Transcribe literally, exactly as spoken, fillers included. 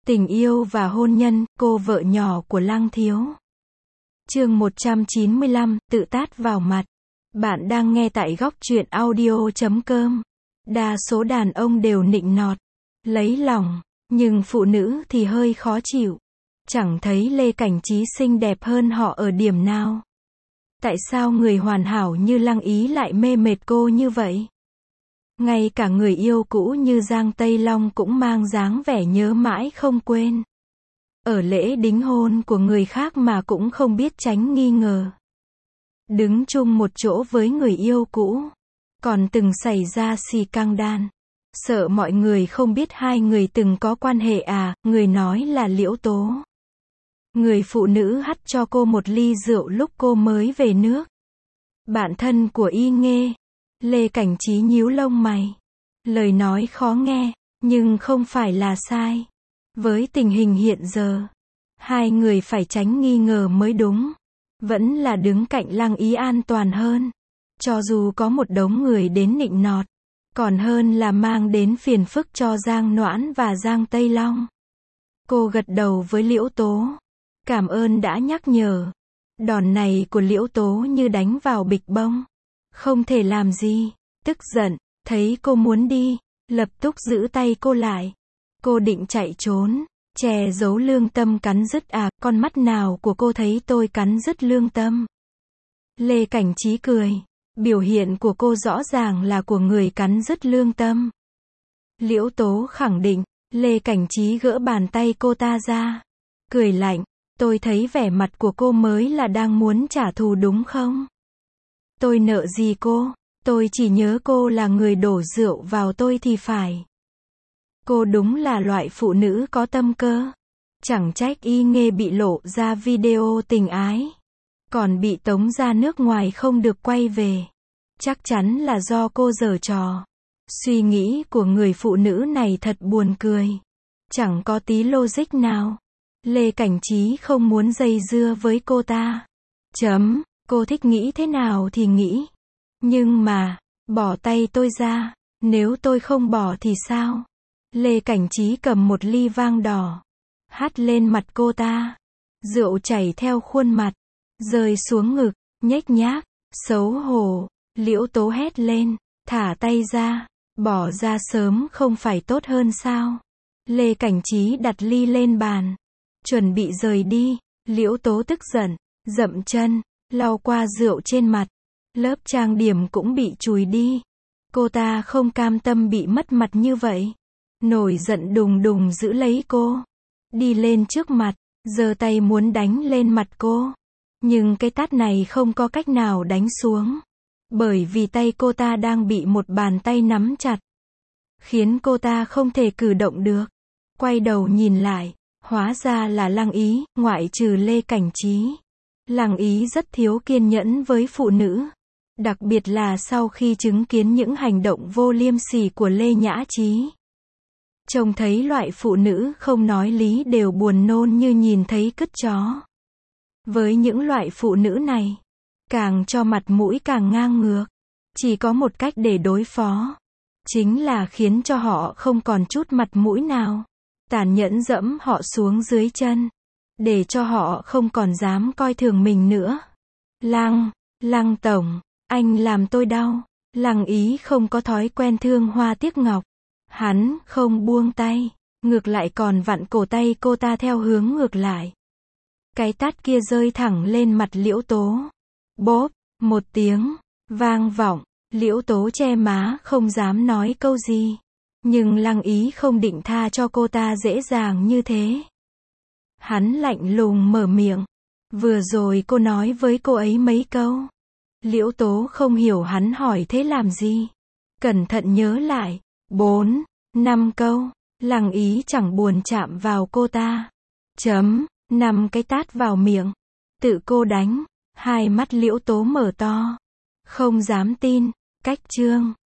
Tình yêu và hôn nhân, cô vợ nhỏ của Lăng Thiếu. Chương một trăm chín mươi lăm, tự tát vào mặt. Bạn đang nghe tại góc truyện audio chấm com. Đa số đàn ông đều nịnh nọt, lấy lòng, nhưng phụ nữ thì hơi khó chịu. Chẳng thấy Lê Cảnh Trí xinh đẹp hơn họ ở điểm nào. Tại sao người hoàn hảo như Lăng Ý lại mê mệt cô như vậy? Ngay cả người yêu cũ như Giang Tây Long cũng mang dáng vẻ nhớ mãi không quên. Ở lễ đính hôn của người khác mà cũng không biết tránh nghi ngờ. Đứng chung một chỗ với người yêu cũ. Còn từng xảy ra xì căng đan. Sợ mọi người không biết hai người từng có quan hệ à, người nói là Liễu Tố. Người phụ nữ hắt cho cô một ly rượu lúc cô mới về nước. Bạn thân của Y Nghê. Lê Cảnh Trí nhíu lông mày. Lời nói khó nghe, nhưng không phải là sai. Với tình hình hiện giờ, hai người phải tránh nghi ngờ mới đúng. Vẫn là đứng cạnh Lăng Ý an toàn hơn. Cho dù có một đống người đến nịnh nọt, còn hơn là mang đến phiền phức cho Giang Noãn và Giang Tây Long. Cô gật đầu với Liễu Tố. Cảm ơn đã nhắc nhở. Đòn này của Liễu Tố như đánh vào bịch bông. Không thể làm gì. Tức giận, thấy cô muốn đi, lập tức giữ tay cô lại. Cô định chạy trốn, che giấu lương tâm cắn rứt à, con mắt nào của cô thấy tôi cắn rứt lương tâm? Lê Cảnh Trí cười. Biểu hiện của cô rõ ràng là của người cắn rứt lương tâm. Liễu Tố khẳng định. Lê Cảnh Trí gỡ bàn tay cô ta ra. Cười lạnh. Tôi thấy vẻ mặt của cô mới là đang muốn trả thù đúng không? Tôi nợ gì cô? Tôi chỉ nhớ cô là người đổ rượu vào tôi thì phải. Cô đúng là loại phụ nữ có tâm cơ. Chẳng trách Y Nghê bị lộ ra video tình ái. Còn bị tống ra nước ngoài không được quay về. Chắc chắn là do cô giở trò. Suy nghĩ của người phụ nữ này thật buồn cười. Chẳng có tí logic nào. Lê Cảnh Trí không muốn dây dưa với cô ta. Chấm, cô thích nghĩ thế nào thì nghĩ. Nhưng mà, bỏ tay tôi ra, nếu tôi không bỏ thì sao? Lê Cảnh Trí cầm một ly vang đỏ, hắt lên mặt cô ta. Rượu chảy theo khuôn mặt, rơi xuống ngực, nhếch nhác, xấu hổ. Liễu Tố hét lên, thả tay ra, bỏ ra sớm không phải tốt hơn sao? Lê Cảnh Trí đặt ly lên bàn, chuẩn bị rời đi. Liễu Tố tức giận, dậm chân, lau qua rượu trên mặt. Lớp trang điểm cũng bị chùi đi. Cô ta không cam tâm bị mất mặt như vậy. Nổi giận đùng đùng giữ lấy cô. Đi lên trước mặt, giơ tay muốn đánh lên mặt cô. Nhưng cái tát này không có cách nào đánh xuống. Bởi vì tay cô ta đang bị một bàn tay nắm chặt. Khiến cô ta không thể cử động được. Quay đầu nhìn lại, hóa ra là Lăng Ý, ngoại trừ Lê Cảnh Trí. Lăng Ý rất thiếu kiên nhẫn với phụ nữ. Đặc biệt là sau khi chứng kiến những hành động vô liêm sỉ của Lê Nhã Trí. Trông thấy loại phụ nữ không nói lý đều buồn nôn như nhìn thấy cứt chó. Với những loại phụ nữ này, càng cho mặt mũi càng ngang ngược. Chỉ có một cách để đối phó. Chính là khiến cho họ không còn chút mặt mũi nào. Tàn nhẫn dẫm họ xuống dưới chân. Để cho họ không còn dám coi thường mình nữa. Lăng, Lăng Tổng, anh làm tôi đau. Lăng Ý không có thói quen thương hoa tiếc ngọc. Hắn không buông tay, ngược lại còn vặn cổ tay cô ta theo hướng ngược lại. Cái tát kia rơi thẳng lên mặt Liễu Tố. Bốp, một tiếng, vang vọng. Liễu Tố che má không dám nói câu gì. Nhưng Lăng Ý không định tha cho cô ta dễ dàng như thế. Hắn lạnh lùng mở miệng. Vừa rồi cô nói với cô ấy mấy câu. Liễu Tố không hiểu hắn hỏi thế làm gì. Cẩn thận nhớ lại. Bốn, năm câu. Lăng Ý chẳng buồn chạm vào cô ta. Chấm, năm cái tát vào miệng. Tự cô đánh. Hai mắt Liễu Tố mở to. Không dám tin. Cách chương.